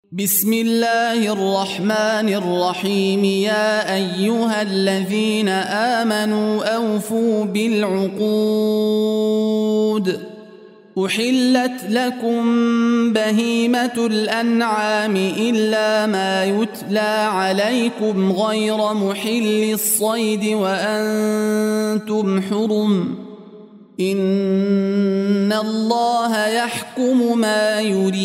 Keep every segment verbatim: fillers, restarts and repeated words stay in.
بسم الله الرحمن الرحيم. يا أيها الذين آمنوا أوفوا بالعقود. أحلت لكم بهيمة الأنعام إلا ما يتلى عليكم غير محل الصيد وأنتم حرم. إن الله يحكم ما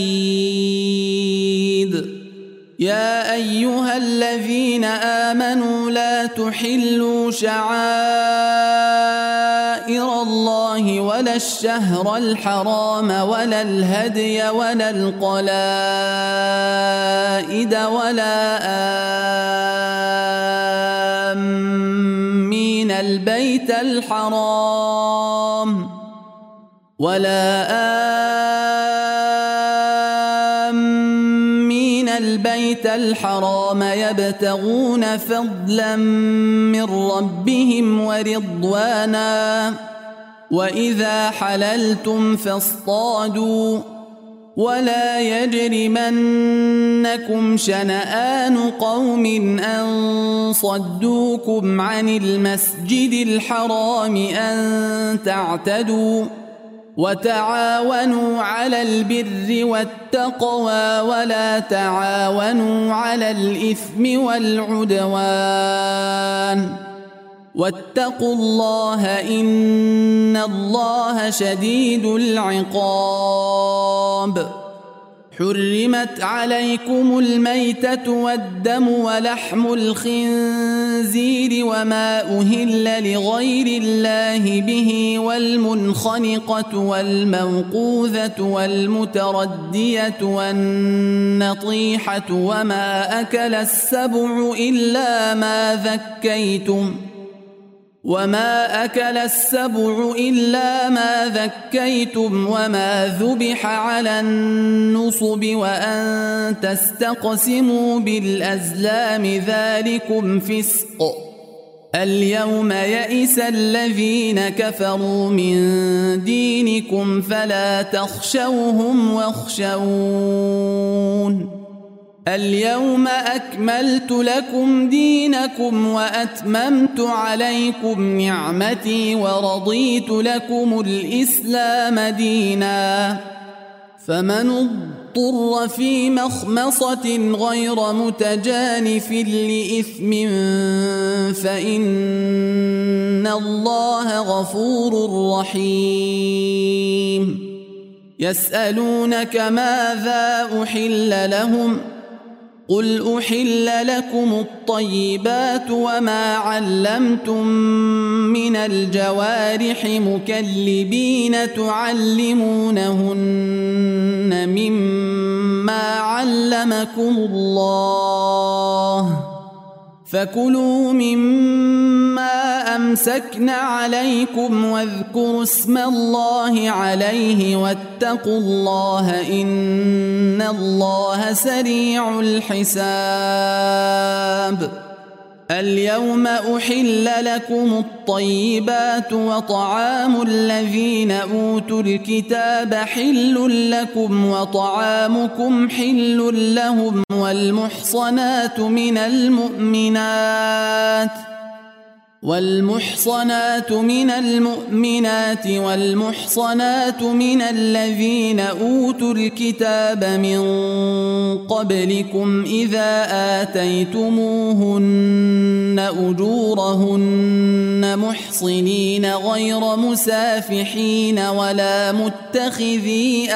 يريد. يا أيها الذين آمنوا لا تحلوا شعائر الله ولا الشهر الحرام ولا الهدي ولا القلائد ولا آمين البيت الحرام ولا آمين البيت الحرام يبتغون فضلا من ربهم ورضوانا. وإذا حللتم فاصطادوا ولا يجرمنكم شنآن قوم أن صدوكم عن المسجد الحرام أن تعتدوا. وتعاونوا على البر والتقوى ولا تعاونوا على الإثم والعدوان. واتقوا الله إن الله شديد العقاب. حرمت عليكم الميتة والدم ولحم الخنزير وما أهل لغير الله به والمنخنقة والموقوذة والمتردية والنطيحة وما أكل السبع إلا ما ذكيتم وما أكل السبع إلا ما ذكيتم وما ذبح على النصب وأن تستقسموا بالأزلام ذلكم فسق. اليوم يئس الذين كفروا من دينكم فلا تخشوهم واخشون. اليوم أكملت لكم دينكم وأتممت عليكم نعمتي ورضيت لكم الإسلام دينا. فمن اضطر في مخمصة غير متجانف لإثم فإن الله غفور رحيم. يسألونك ماذا أحل لهم قل أحل لكم الطيبات وما علمتم من الجوارح مكلبين تعلمونهن مما علمكم الله فكلوا مما أمسكن عليكم واذكروا اسم الله عليه واتقوا الله إن الله سريع الحساب. اليوم أحل لكم الطيبات وطعام الذين أوتوا الكتاب حل لكم وطعامكم حل لهم والمحصنات من المؤمنات والمحصنات من المؤمنات والمحصنات من الذين أوتوا الكتاب من قبلكم إذا آتيتموهن أجورهن محصنين غير مسافحين ولا متخذي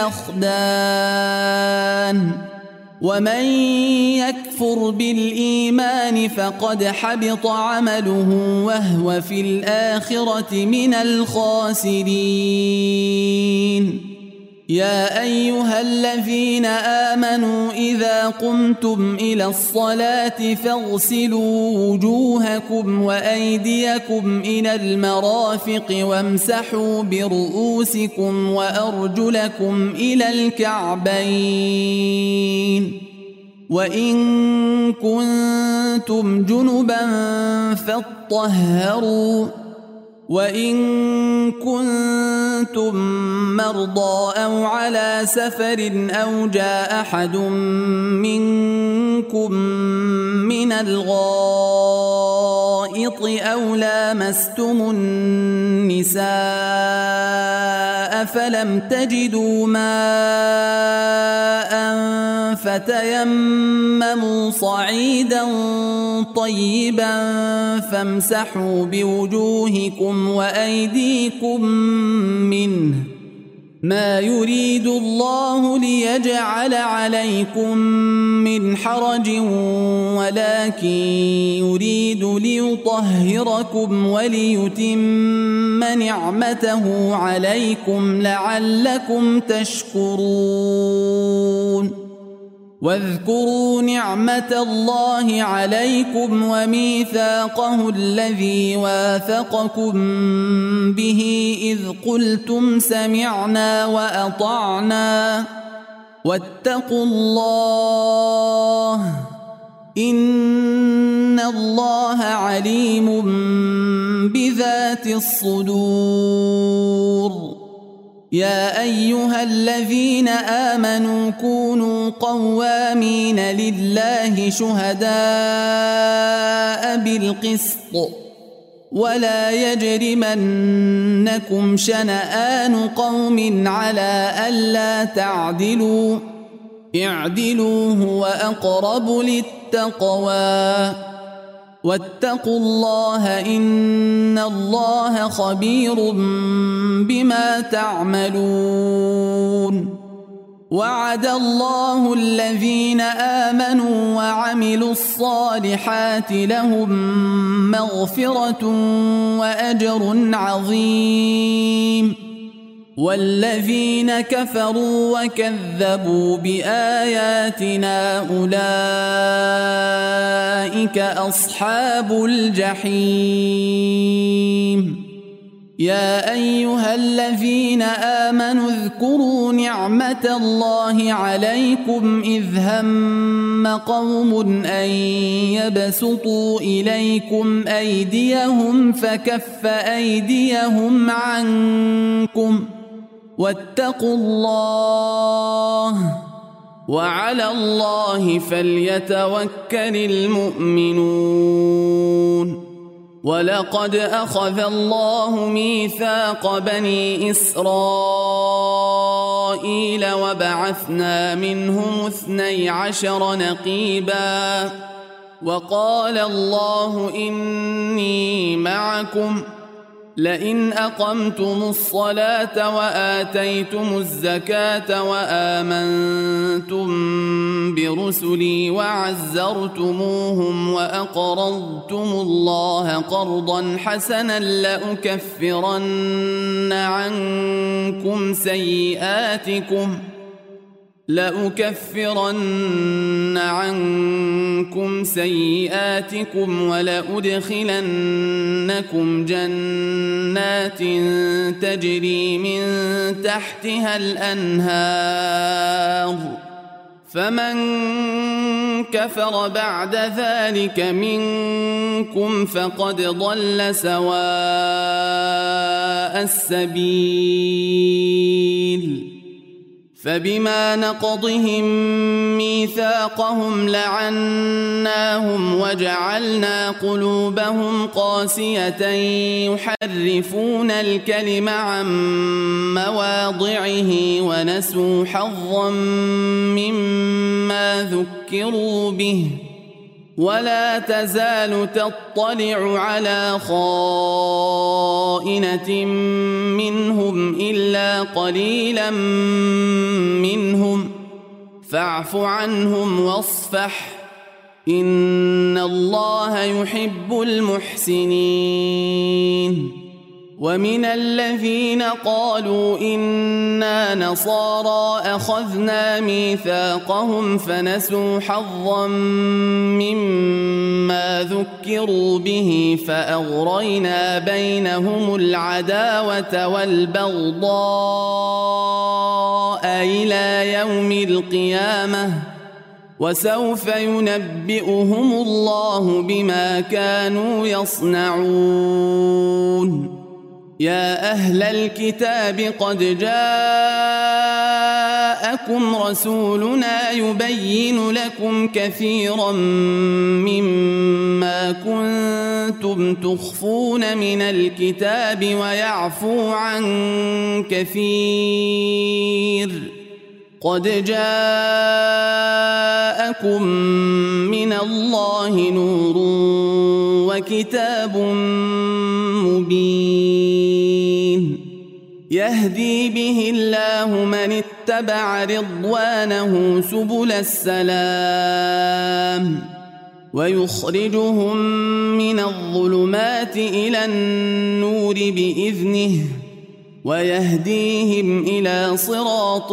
أخدان. ومن يكفر بالإيمان فقد حبط عمله وهو في الآخرة من الخاسرين. يا أيها الذين آمنوا إذا قمتم إلى الصلاة فاغسلوا وجوهكم وأيديكم إلى المرافق وامسحوا برؤوسكم وأرجلكم إلى الكعبين. وإن كنتم جنبا فاطهروا وإن كنتم مرضى أو على سفر أو جاء أحد منكم من الغائط أو لامستم النساء فلم تجدوا ماء فتيمموا صعيدا طيبا فامسحوا بوجوهكم وأيديكم منه ما يريد الله ليجعل عليكم من حرج ولكن يريد ليطهركم وليتم نعمته عليكم لعلكم تشكرون واذكروا نعمة الله عليكم وميثاقه الذي واثقكم به إذ قلتم سمعنا وأطعنا واتقوا الله إن الله عليم بذات الصدور يا أيها الذين آمنوا كونوا قوامين لله شهداء بالقسط ولا يجرمنكم شنآن قوم على ألا تعدلوا اعدلوا هو أقرب للتقوى واتقوا الله إن الله خبير بما تعملون وعد الله الذين آمنوا وعملوا الصالحات لهم مغفرة وأجر عظيم والذين كفروا وكذبوا بآياتنا أولئك أصحاب الجحيم يا أيها الذين آمنوا اذكروا نعمة الله عليكم إذ هم قوم أن يبسطوا إليكم أيديهم فكف أيديهم عنكم واتقوا الله وعلى الله فليتوكل المؤمنون ولقد أخذ الله ميثاق بني إسرائيل وبعثنا منهم اثني عشر نقيبا وقال الله إني معكم لئن أقمتم الصلاة وآتيتم الزكاة وآمنتم برسلي وعزرتموهم وأقرضتم الله قرضا حسنا لأكفرن عنكم سيئاتكم لأكفرن عنكم سيئاتكم ولأدخلنكم جنات تجري من تحتها الأنهار فمن كفر بعد ذلك منكم فقد ضل سواء السبيل فبما نقضهم ميثاقهم لعناهم وجعلنا قلوبهم قاسية يحرفون الكلم عن مواضعه ونسوا حظا مما ذكروا به ولا تزال تطلع على خائنة منهم إلا قليلا منهم فاعف عنهم واصفح إن الله يحب المحسنين ومن الذين قالوا إنا نصارى أخذنا ميثاقهم فنسوا حظا مما ذكروا به فأغرينا بينهم العداوة والبغضاء إلى يوم القيامة وسوف ينبئهم الله بما كانوا يصنعون يا أهل الكتاب قد جاءكم جاءكم رسولنا يبين لكم كثيرا مما كنتم تخفون من الكتاب ويعفو عن كثير قد جاءكم من الله نور وكتاب مبين يهدي به الله من اتبع رضوانه سبل السلام ويخرجهم من الظلمات إلى النور بإذنه ويهديهم إلى صراط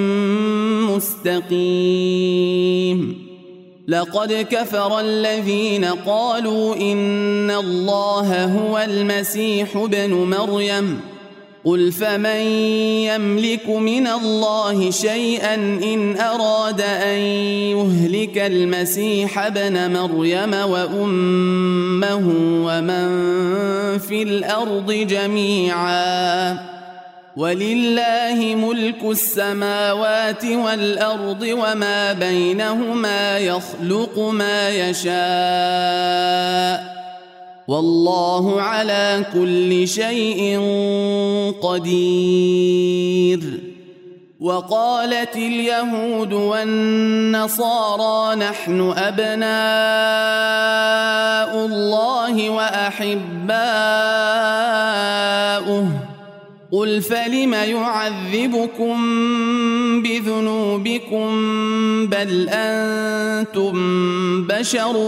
مستقيم لقد كفر الذين قالوا إن الله هو المسيح ابن مريم قل فمن يملك من الله شيئا إن أراد أن يهلك المسيح ابن مريم وأمه ومن في الأرض جميعا ولله ملك السماوات والأرض وما بينهما يخلق ما يشاء والله على كل شيء قدير وقالت اليهود والنصارى نحن أبناء الله وأحباؤه قل فلم يعذبكم بذنوبكم بل أنتم بشر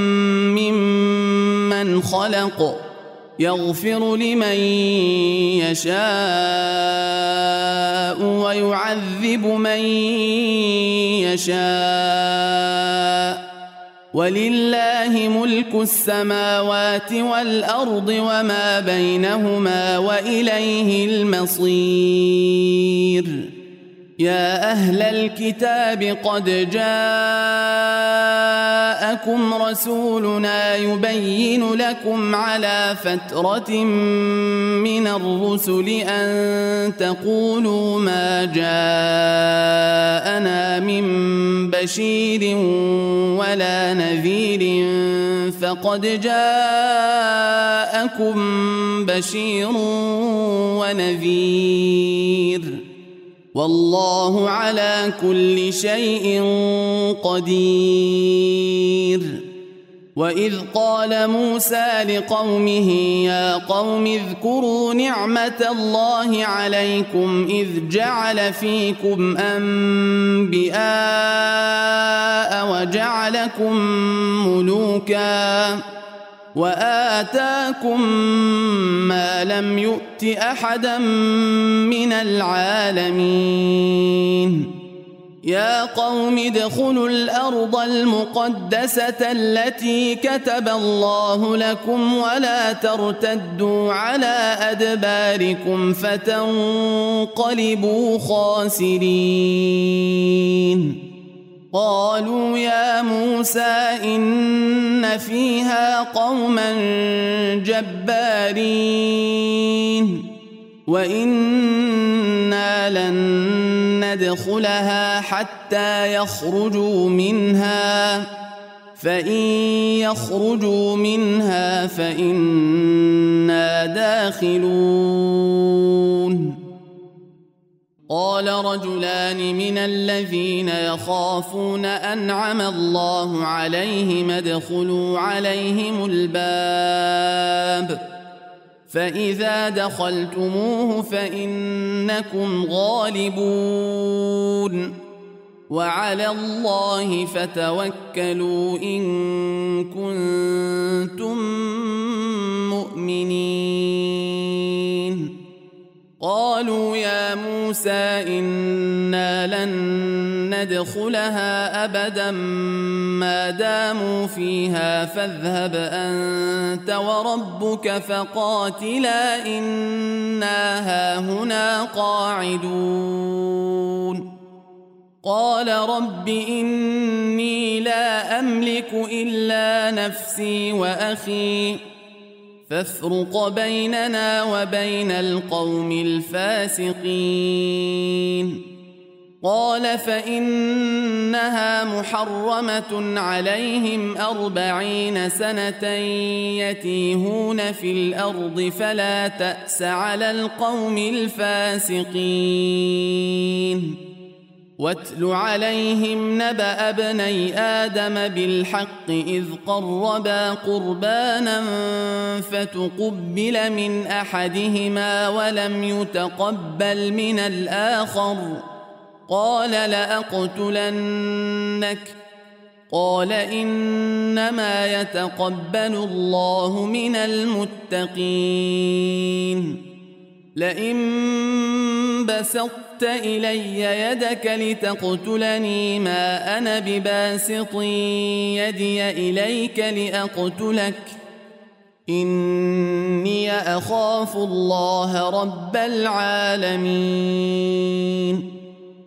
ممن خلق يغفر لمن يشاء ويعذب من يشاء ولله ملك السماوات والأرض وما بينهما وإليه المصير يا أهل الكتاب قد جاءكم رسولنا يبين لكم على فترة من الرسل أن تقولوا ما جاءنا من بشير ولا نذير فقد جاءكم بشير ونذير والله على كل شيء قدير وإذ قال موسى لقومه يا قوم اذكروا نعمة الله عليكم إذ جعل فيكم أنبياء وجعلكم ملوكا وآتاكم ما لم يؤت أحدا من العالمين يا قوم ادخلوا الأرض المقدسة التي كتب الله لكم ولا ترتدوا على أدباركم فتنقلبوا خاسرين قالوا يا موسى إن فيها قوما جبارين وإنا لن ندخلها حتى يخرجوا منها فإن يخرجوا منها فإنا داخلون قال رجلان من الذين يخافون أنعم الله عليهم ادخلوا عليهم الباب فإذا دخلتموه فإنكم غالبون وعلى الله فتوكلوا إن كنتم مؤمنين قالوا يا موسى إنا لن ندخلها أبدا ما داموا فيها فاذهب أنت وربك فقاتلا إنا هاهنا قاعدون قال رب إني لا أملك إلا نفسي وأخي فافرق بيننا وبين القوم الفاسقين قال فإنها محرمة عليهم أربعين سنة يتيهون في الأرض فلا تأس على القوم الفاسقين واتل عليهم نبأ ابني آدم بالحق إذ قربا قربانا فتقبل من أحدهما ولم يتقبل من الآخر قال لأقتلنك قال إنما يتقبل الله من المتقين لئن بسطت إلي يدك لتقتلني ما أنا بباسط يدي إليك لأقتلك إني أخاف الله رب العالمين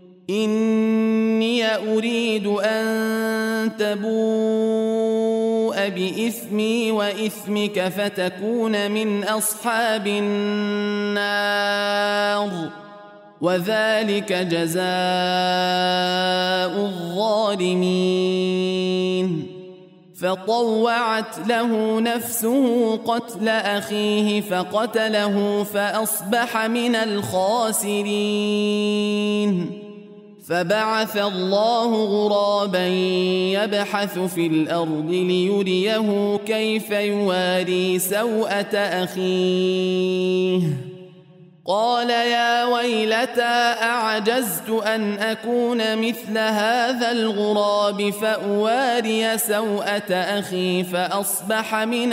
إني أريد أن تبوء بإثمي وإثمك فتكون من أصحاب النار وذلك جزاء الظالمين فطوعت له نفسه قتل أخيه فقتله فأصبح من الخاسرين فبعث الله غرابا يبحث في الأرض ليريه كيف يواري سوءة أخيه قال يا ويلتى أعجزت أن أكون مثل هذا الغراب فأواري سوءة أخي فأصبح من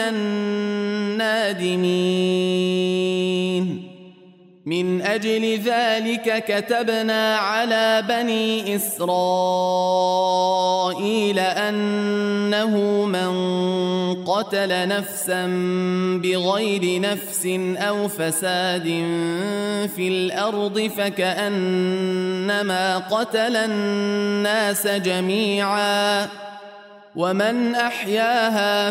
النادمين من أجل ذلك كتبنا على بني إسرائيل أنه من قتل نفسا بغير نفس أو فساد في الأرض فكأنما قتل الناس جميعا ومن أحياها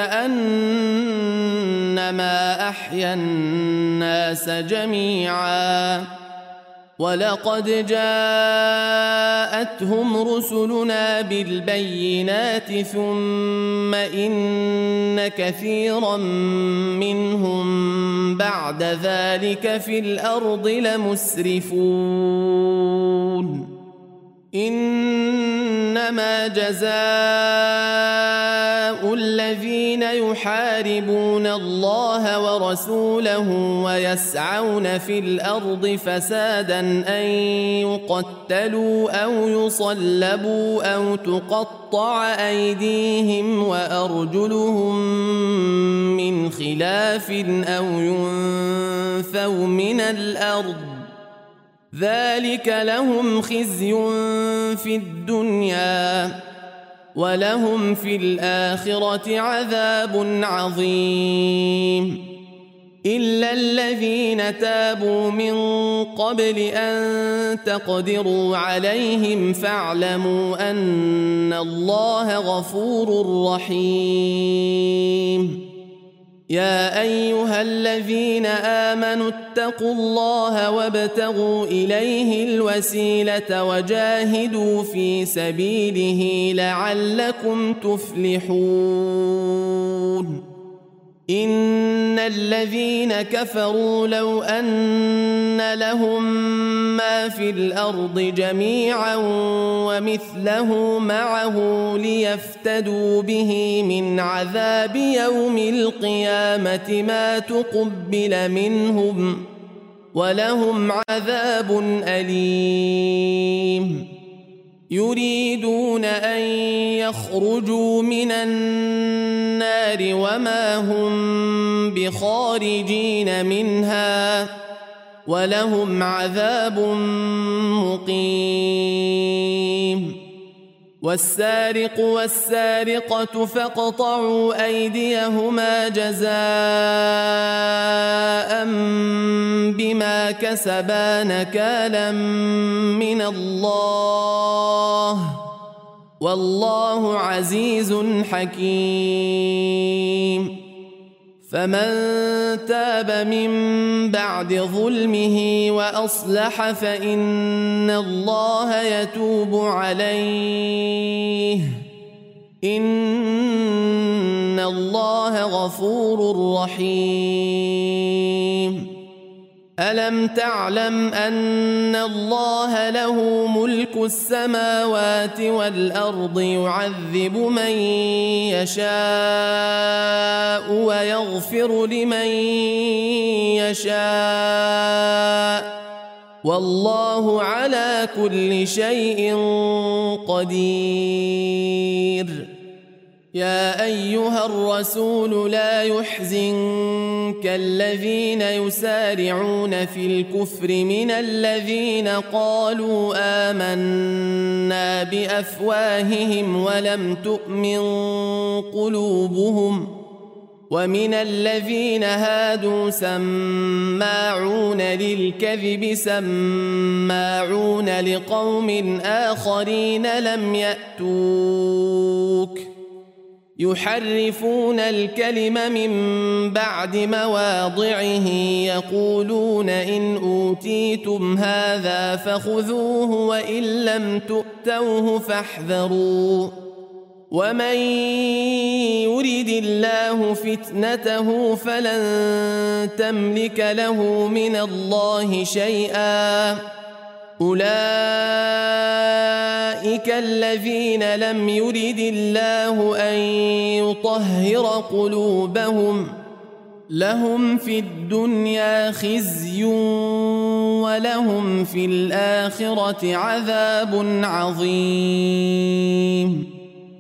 فكأنما أحيا الناس جميعا ولقد جاءتهم رسلنا بالبينات ثم إن كثيرا منهم بعد ذلك في الأرض لمسرفون إنما جزاء الذين يحاربون الله ورسوله ويسعون في الأرض فسادا أن يقتلوا أو يصلبوا أو تقطع أيديهم وأرجلهم من خلاف أو ينفوا من الأرض ذلك لهم خزي في الدنيا ولهم في الآخرة عذاب عظيم إلا الذين تابوا من قبل أن تقدروا عليهم فاعلموا أن الله غفور رحيم يا أيها الذين آمنوا اتقوا الله وابتغوا إليه الوسيلة وجاهدوا في سبيله لعلكم تفلحون إن الذين كفروا لو أن لهم ما في الأرض جميعا ومثله معه ليفتدوا به من عذاب يوم القيامة ما تقبل منهم ولهم عذاب أليم يريدون أن يخرجوا من النار وما هم بخارجين منها ولهم عذاب مقيم والسارق والسارقة فاقطعوا أيديهما جزاء بما كسبا نكالا من الله والله عزيز حكيم فمن تاب من بعد ظلمه وأصلح فإن الله يتوب عليه إن الله غفور رحيم. ألم تعلم أن الله له ملك السماوات والأرض يعذب من يشاء ويغفر لمن يشاء والله على كل شيء قدير. يا أيها الرسول لا يحزنك الذين يسارعون في الكفر من الذين قالوا آمنا بأفواههم ولم تؤمن قلوبهم ومن الذين هادوا سماعون للكذب سماعون لقوم آخرين لم يأتوك يحرفون الكلم من بعد مواضعه يقولون إن أوتيتم هذا فخذوه وإن لم تؤتوه فاحذروا ومن يرد الله فتنته فلن تملك له من الله شيئا أولئك الذين لم يرد الله أن يطهر قلوبهم لهم في الدنيا خزي ولهم في الآخرة عذاب عظيم.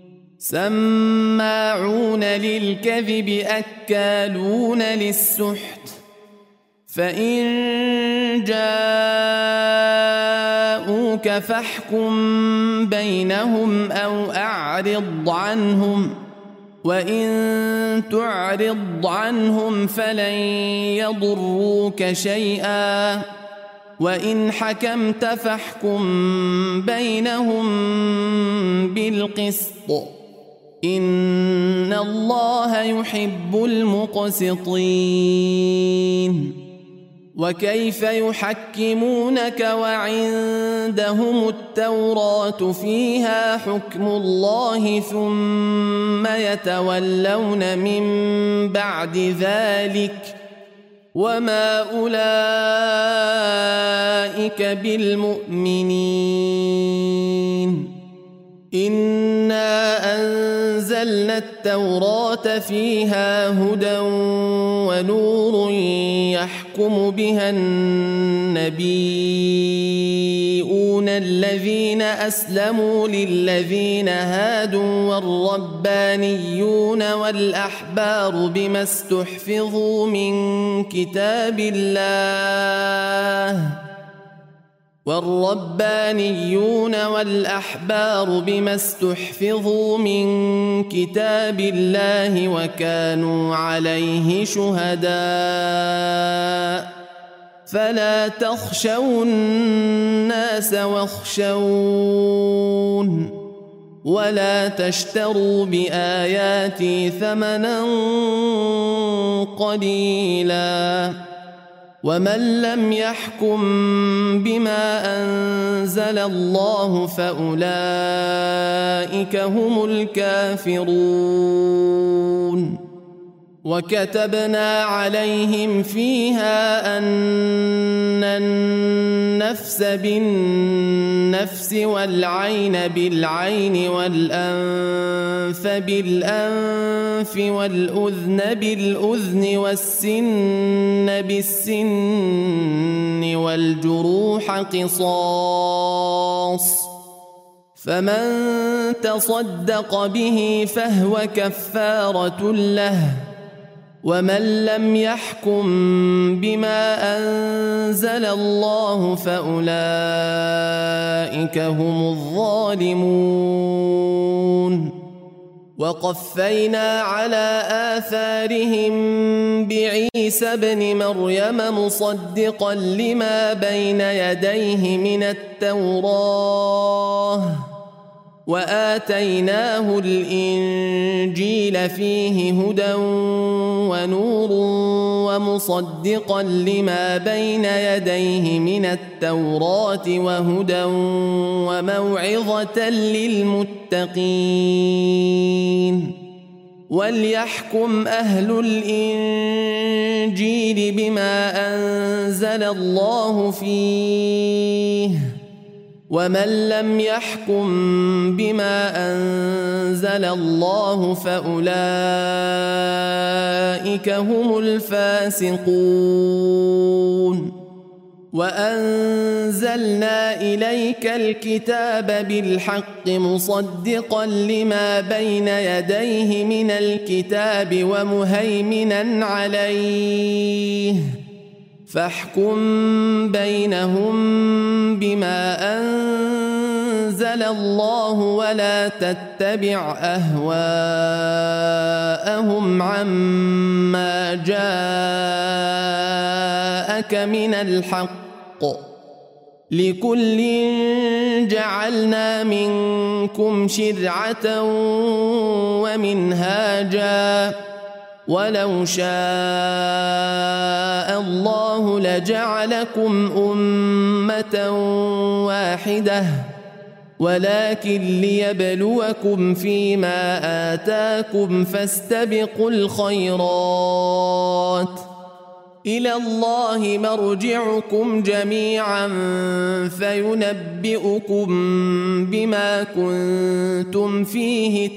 سماعون للكذب أكالون للسحت فإن جاءوك فاحكم بينهم أو أعرض عنهم وإن تعرض عنهم فلن يضروك شيئا وإن حكمت فاحكم بينهم بالقسط إن الله يحب المقسطين. وكيف يحكمونك وعندهم التوراة فيها حكم الله ثم يتولون من بعد ذلك وما أولئك بالمؤمنين. إنا أنزلنا التوراة فيها هدى ونور يحكم بها النبيون الذين أسلموا للذين هادوا والربانيون والأحبار بما استحفظوا من كتاب الله والربانيون والأحبار بما استحفظوا من كتاب الله وكانوا عليه شهداء فلا تخشوا الناس واخشون ولا تشتروا بآياتي ثمنا قليلا ومن لم يحكم بما أنزل الله فأولئك هم الكافرون. وكتبنا عليهم فيها أن النفس بالنفس والعين بالعين والأنف بالأنف والأذن بالأذن والسن بالسن والجروح قصاص فمن تصدق به فهو كفارة له ومن لم يحكم بما أنزل الله فأولئك هم الظالمون. وقفينا على آثارهم بعيسى ابن مريم مصدقا لما بين يديه من التوراة وآتيناه الإنجيل فيه هدى ونور ومصدقا لما بين يديه من التوراة وهدى وموعظة للمتقين وليحكم أهل الإنجيل بما أنزل الله فيه ومن لم يحكم بما أنزل الله فأولئك هم الفاسقون وأنزلنا إليك الكتاب بالحق مصدقا لما بين يديه من الكتاب ومهيمنا عليه فاحكم بينهم بما أنزل الله ولا تتبع أهواءهم عما جاءك من الحق لكل جعلنا منكم شرعة ومنهاجا ولو شاء الله لجعلكم أمة واحدة ولكن ليبلوكم فيما آتاكم فاستبقوا الخيرات إلى الله مرجعكم جميعا فينبئكم بما كنتم فيه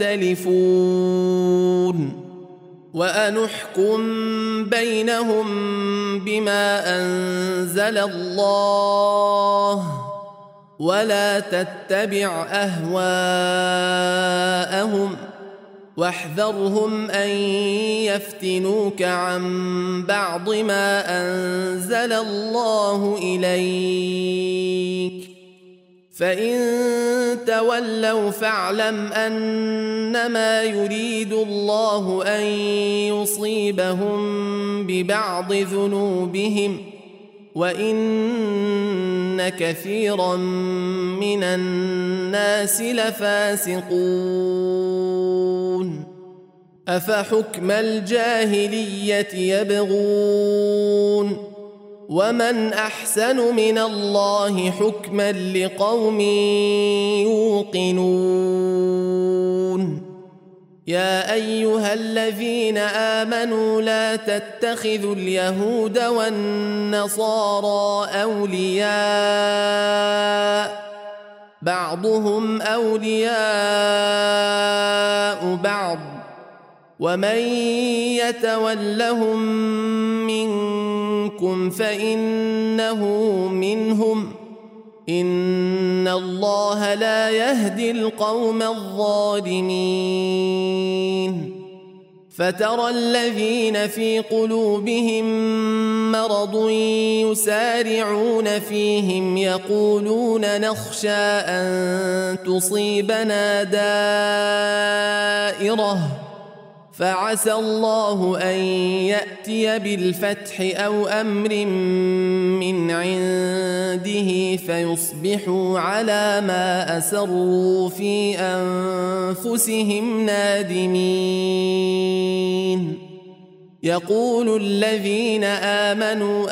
تختلفون وأنحكم بينهم بما أنزل الله ولا تتبع أهواءهم واحذرهم أن يفتنوك عن بعض ما أنزل الله إليك فإن تولوا فاعلم أنما يريد الله أن يصيبهم ببعض ذنوبهم وإن كثيرا من الناس لفاسقون أفحكم الجاهلية يبغون ومن أحسن من الله حكما لقوم يوقنون يا أيها الذين آمنوا لا تتخذوا اليهود والنصارى أولياء بعضهم أولياء بعض ومن يتولهم منكم فإنه منهم إن الله لا يهدي القوم الظالمين فترى الذين في قلوبهم مرض يسارعون فيهم يقولون نخشى أن تصيبنا دائرة فعسى الله أن يأتي بالفتح أو أمر من عنده فيصبحوا على ما أسروا في أنفسهم نادمين يقول الذين آمنوا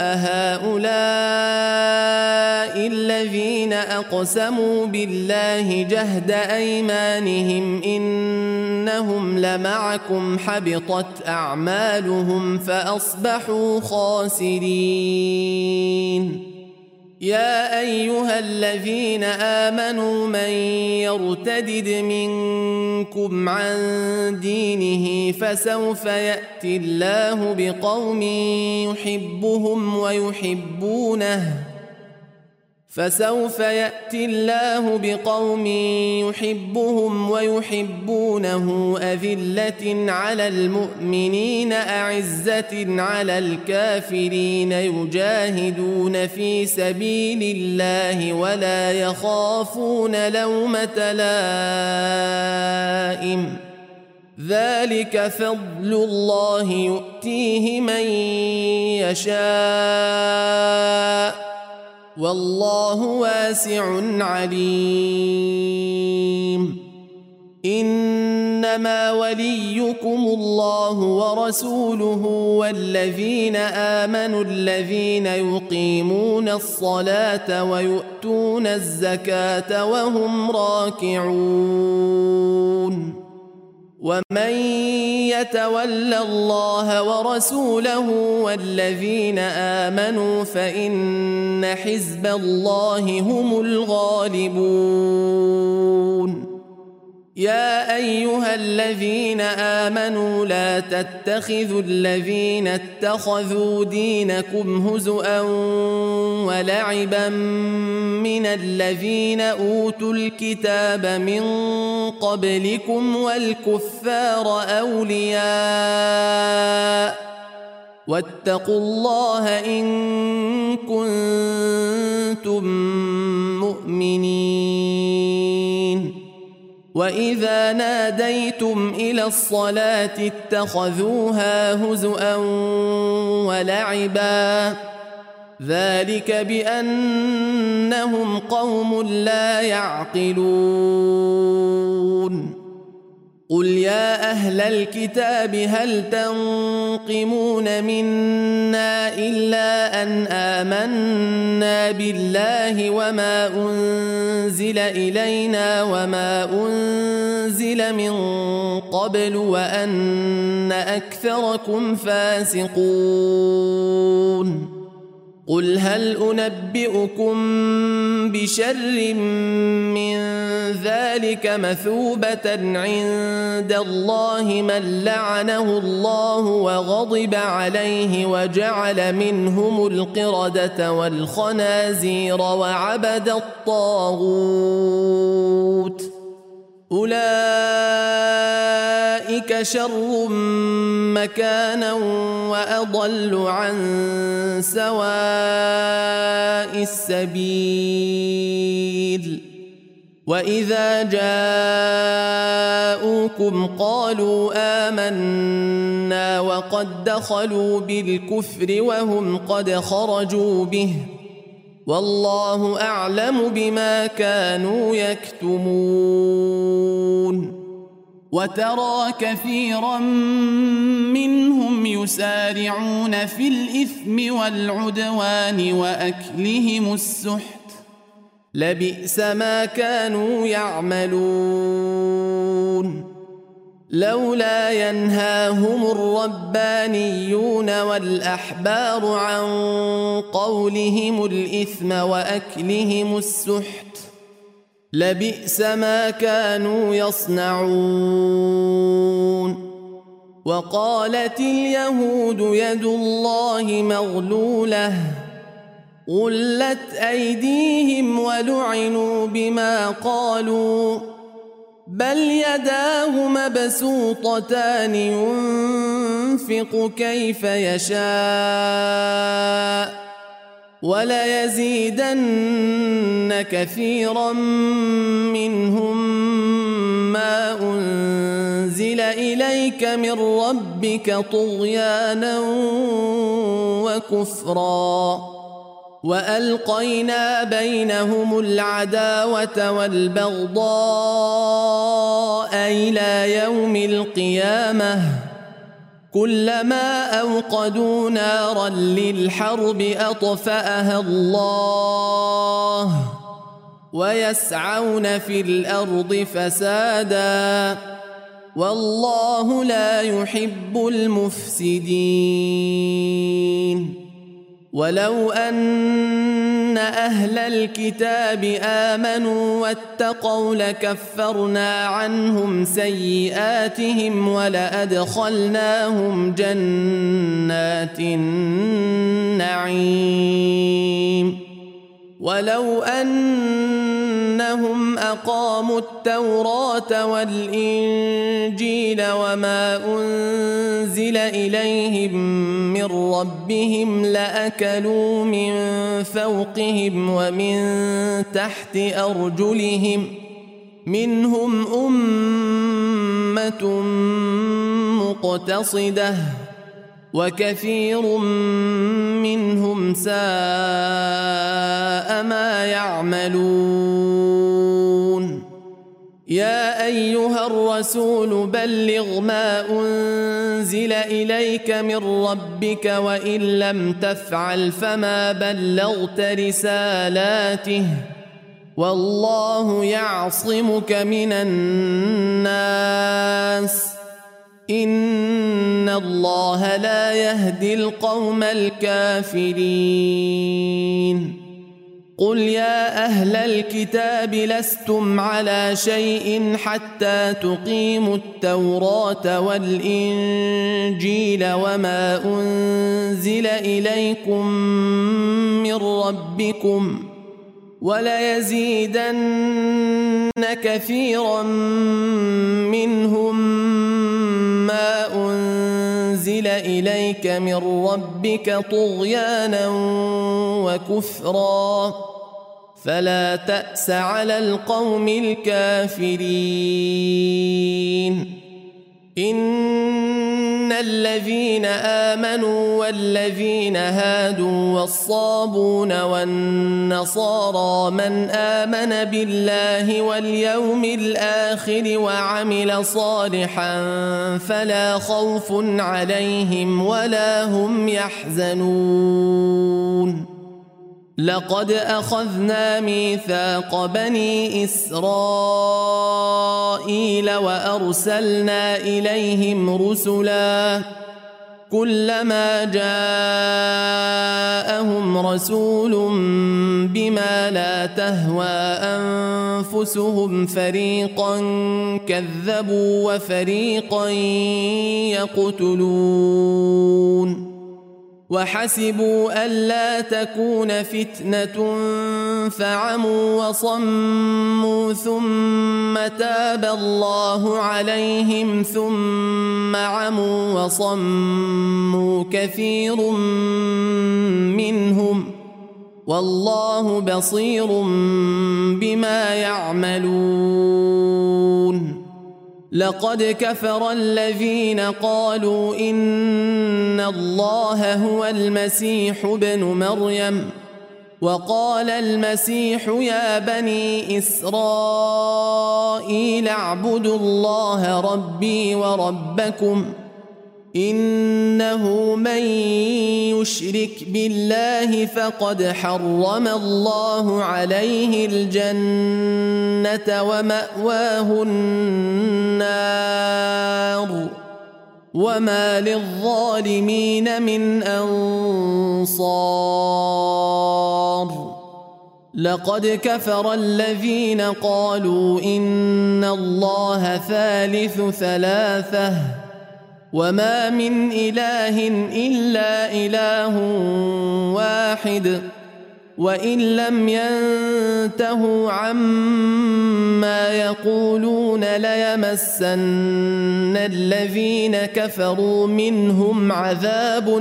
أهؤلاء الذين أقسموا بالله جهد أيمانهم إنهم لمعكم حبطت أعمالهم فأصبحوا خاسرين يا أيها الذين آمنوا من يرتدد منكم عن دينه فسوف يأتي الله بقوم يحبهم ويحبونه فسوف يأتي الله بقوم يحبهم ويحبونه أذلة على المؤمنين أعزة على الكافرين يجاهدون في سبيل الله ولا يخافون لومة لائم ذلك فضل الله يؤتيه من يشاء والله واسع عليم. إنما وليكم الله ورسوله والذين آمنوا الذين يقيمون الصلاة ويؤتون الزكاة وهم راكعون. ومن يتول الله ورسوله والذين آمنوا فإن حزب الله هم الغالبون. يا أيها الذين آمنوا لا تتخذوا الذين اتخذوا دينكم هزؤا ولعبا من الذين أوتوا الكتاب من قبلكم والكفار أولياء واتقوا الله إن كنتم مؤمنين. وإذا ناديتم إلى الصلاة اتخذوها هزؤا ولعبا ذلك بأنهم قوم لا يعقلون. قل يا أهل الكتاب هل تنقمون منا إلا أن آمنا بالله وما أنزل إلينا وما أنزل من قبل وأن أكثركم فاسقون. قل هل أنبئكم بشر من ذلك مثوبة عند الله من لعنه الله وغضب عليه وجعل منهم القردة والخنازير وعبد الطاغوت أولئك شر مكانا وأضل عن سواء السبيل. وإذا جاءوكم قالوا آمنا وقد دخلوا بالكفر وهم قد خرجوا به والله أعلم بما كانوا يكتمون. وترى كثيرا منهم يسارعون في الإثم والعدوان وأكلهم السحت لبئس ما كانوا يعملون. لولا ينهاهم الربانيون والأحبار عن قولهم الإثم وأكلهم السحت لبئس ما كانوا يصنعون. وقالت اليهود يد الله مغلولة غلت أيديهم ولعنوا بما قالوا بل يداه مبسوطتان ينفق كيف يشاء وليزيدن كثيرا منهم ما أنزل إليك من ربك طغيانا وكفرا وألقينا بينهم العداوة والبغضاء إلى يوم القيامة كلما أوقدوا نارا للحرب أطفأها الله ويسعون في الأرض فسادا والله لا يحب المفسدين. ولو أن أهل الكتاب آمنوا واتقوا لكفرنا عنهم سيئاتهم ولأدخلناهم جنات النعيم. ولو أنهم أقاموا التوراة والإنجيل وما أنزل إليهم من ربهم لأكلوا من فوقهم ومن تحت أرجلهم منهم أمة مقتصدة وكثير منهم ساء ما يعملون. يا أيها الرسول بلغ ما أنزل إليك من ربك وإن لم تفعل فما بلغت رسالاته والله يعصمك من الناس إن الله لا يهدي القوم الكافرين. قل يا أهل الكتاب لستم على شيء حتى تقيموا التوراة والإنجيل وما أنزل إليكم من ربكم وليزيدن كثيرا منهم ما أنزل إليك من ربك طغيانا وكفرا فلا تأس على القوم الكافرين. إن الذين آمنوا والذين هادوا والصابون والنصارى من آمن بالله واليوم الآخر وعمل صالحا فلا خوف عليهم ولا هم يحزنون. لقد أخذنا ميثاق بني إسرائيل وأرسلنا إليهم رسلا كلما جاءهم رسول بما لا تهوى أنفسهم فريقا كذبوا وفريقا يقتلون وحسبوا ألا تكون فتنة فعموا وصموا ثم تاب الله عليهم ثم عموا وصموا كثير منهم والله بصير بما يعملون. لقد كفر الذين قالوا إن الله هو المسيح ابن مريم وقال المسيح يا بني إسرائيل اعبدوا الله ربي وربكم إنه من يشرك بالله فقد حرم الله عليه الجنة ومأواه النار وما للظالمين من أنصار. لقد كفر الذين قالوا إن الله ثالث ثلاثة وما من إله إلا إله واحد وإن لم ينتهوا عما يقولون ليمسن الذين كفروا منهم عذاب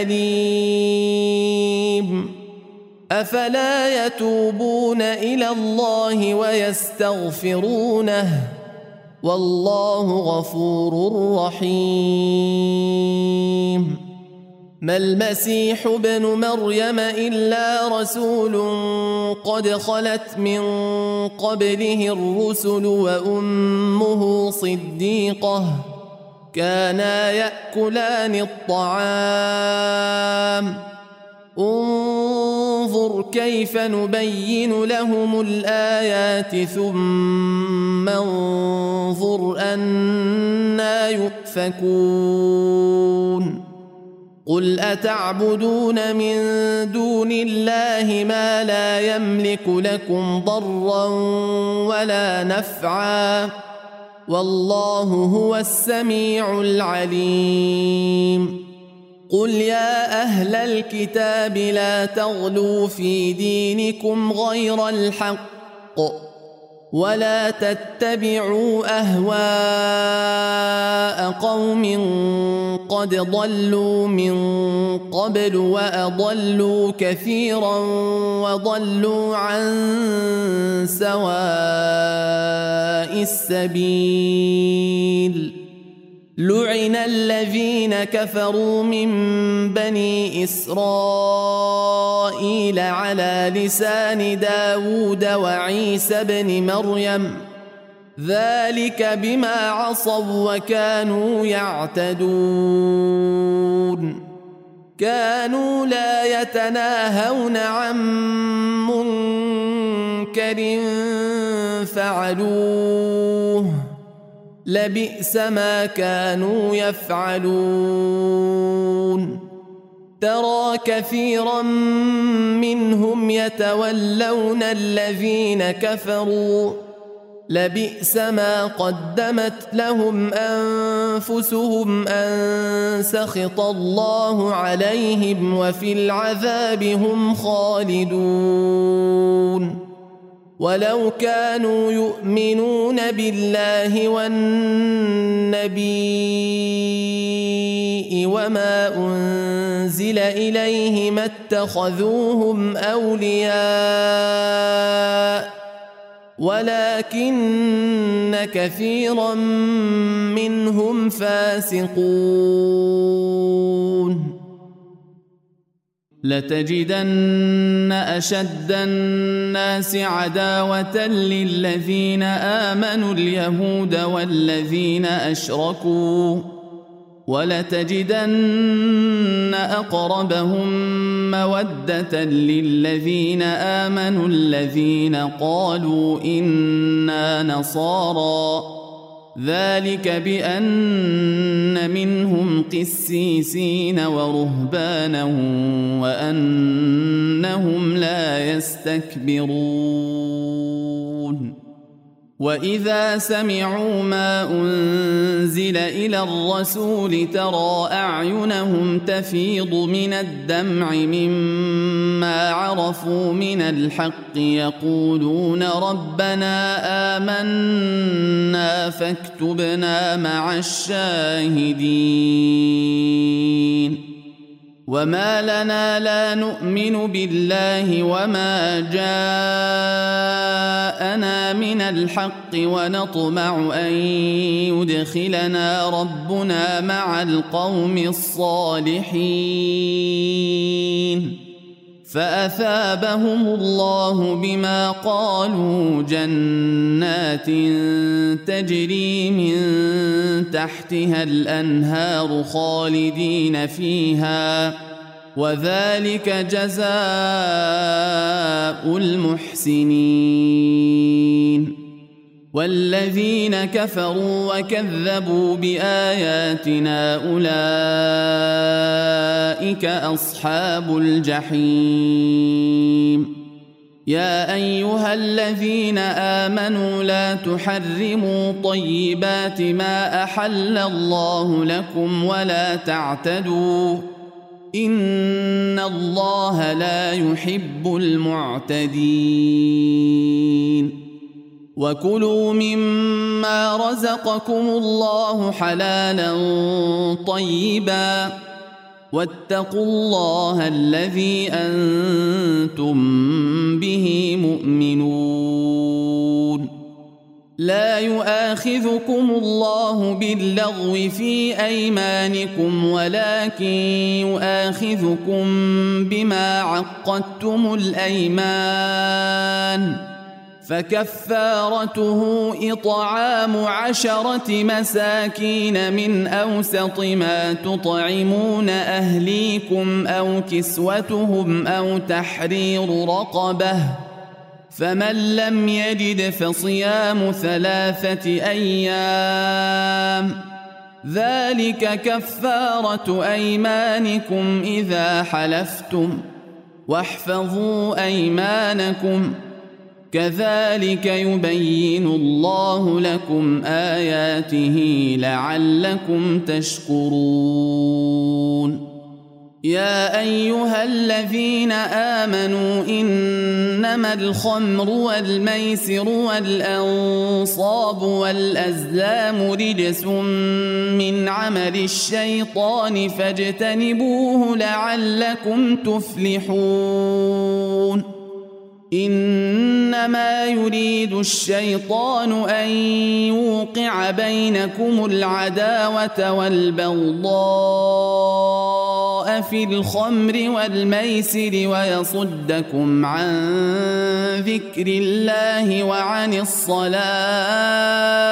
أليم. أفلا يتوبون إلى الله ويستغفرونه والله غفور رحيم. ما المسيح ابن مريم إلا رسول قد خلت من قبله الرسل وأمه صديقة كانا يأكلان الطعام انظر كيف نبين لهم الآيات ثم انظر أنا يؤفكون. قل أتعبدون من دون الله ما لا يملك لكم ضرا ولا نفعا والله هو السميع العليم. قل يا أهل الكتاب لا تغلوا في دينكم غير الحق ولا تتبعوا أهواء قوم قد ضلوا من قبل وأضلوا كثيرا وضلوا عن سواء السبيل. لعن الذين كفروا من بني إسرائيل على لسان داود وعيسى بن مريم ذلك بما عصوا وكانوا يعتدون كانوا لا يتناهون عن منكر فعلوه لبئس ما كانوا يفعلون ترى كثيرا منهم يتولون الذين كفروا لبئس ما قدمت لهم أنفسهم أن سخط الله عليهم وفي العذاب هم خالدون ولو كانوا يؤمنون بالله والنبي وما أنزل إليه ما اتخذوهم أولياء ولكن كثيرا منهم فاسقون لتجدن أشد الناس عداوة للذين آمنوا اليهود والذين أشركوا ولتجدن أقربهم مودة للذين آمنوا الذين قالوا إنا نصارى ذلك بأن منهم قسيسين ورهبانا وأنهم لا يستكبرون وإذا سمعوا ما أنزل إلى الرسول ترى أعينهم تفيض من الدمع مما عرفوا من الحق يقولون ربنا آمنا فاكتبنا مع الشاهدين وما لنا لا نؤمن بالله وما جاءنا من الحق ونطمع أن يدخلنا ربنا مع القوم الصالحين فأثابهم الله بما قالوا جنات تجري من تحتها الأنهار خالدين فيها وذلك جزاء المحسنين والذين كفروا وكذبوا بآياتنا أولئك أصحاب الجحيم يا أيها الذين آمنوا لا تحرموا طيبات ما أحل الله لكم ولا تعتدوا إن الله لا يحب المعتدين وكلوا مما رزقكم الله حلالا طيبا واتقوا الله الذي أنتم به مؤمنون لا يؤاخذكم الله باللغو في أيمانكم ولكن يؤاخذكم بما عقدتم الأيمان فكفارته إطعام عشرة مساكين من أوسط ما تطعمون أهليكم أو كسوتهم أو تحرير رقبة فمن لم يجد فصيام ثلاثة أيام ذلك كفارة أيمانكم إذا حلفتم واحفظوا أيمانكم كذلك يبين الله لكم آياته لعلكم تشكرون يا أيها الذين آمنوا إنما الخمر والميسر والأنصاب والأزلام رجس من عمل الشيطان فاجتنبوه لعلكم تفلحون إنما يريد الشيطان أن يوقع بينكم العداوة والبغضاء في الخمر والميسر ويصدكم عن ذكر الله وعن الصلاة